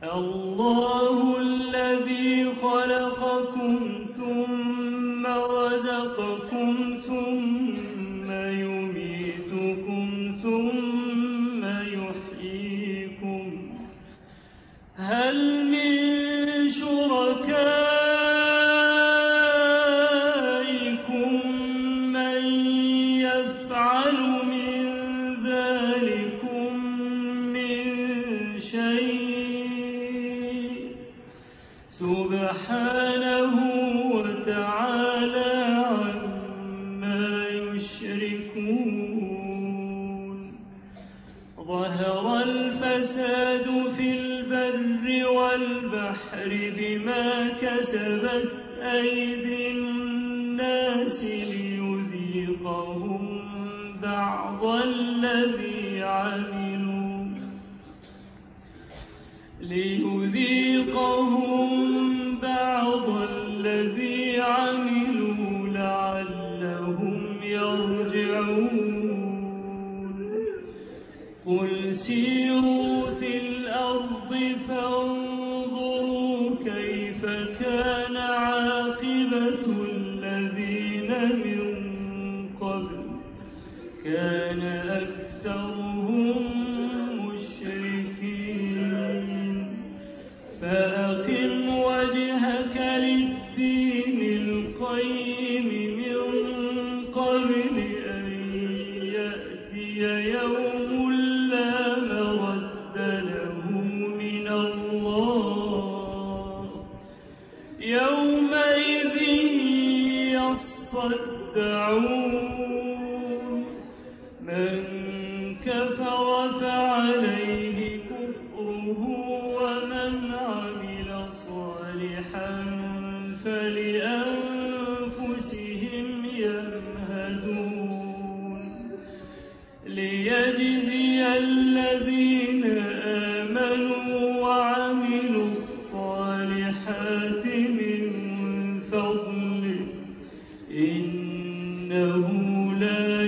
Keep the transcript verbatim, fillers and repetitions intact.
الله الذي خلقكم ثم رزقكم ثم يميتكم ثم يحييكم هل من شركائكم من يفعل من ذلكم من شيء سبحانه وتعالى عما يشركون ظهر الفساد في البر والبحر بما كسبت أيدي الناس ليذيقهم بعض الذي عملوا ليذيقهم بعض الذي عملوا لعلهم يرجعون قل سيروا في الأرض فانظروا كيف كان عاقبة الذين من قبل كان أكثرهم مشركين فأقم وجهك للدين القيم من قبل أن يأتي يوم لا مرد له من الله يومئذ يصدعون من كفر فعليه كفره ومن عمل صالحا فلأنفسهم يمهدون ليجزي الذين آمنوا وعملوا الصالحات من فضله إنه لا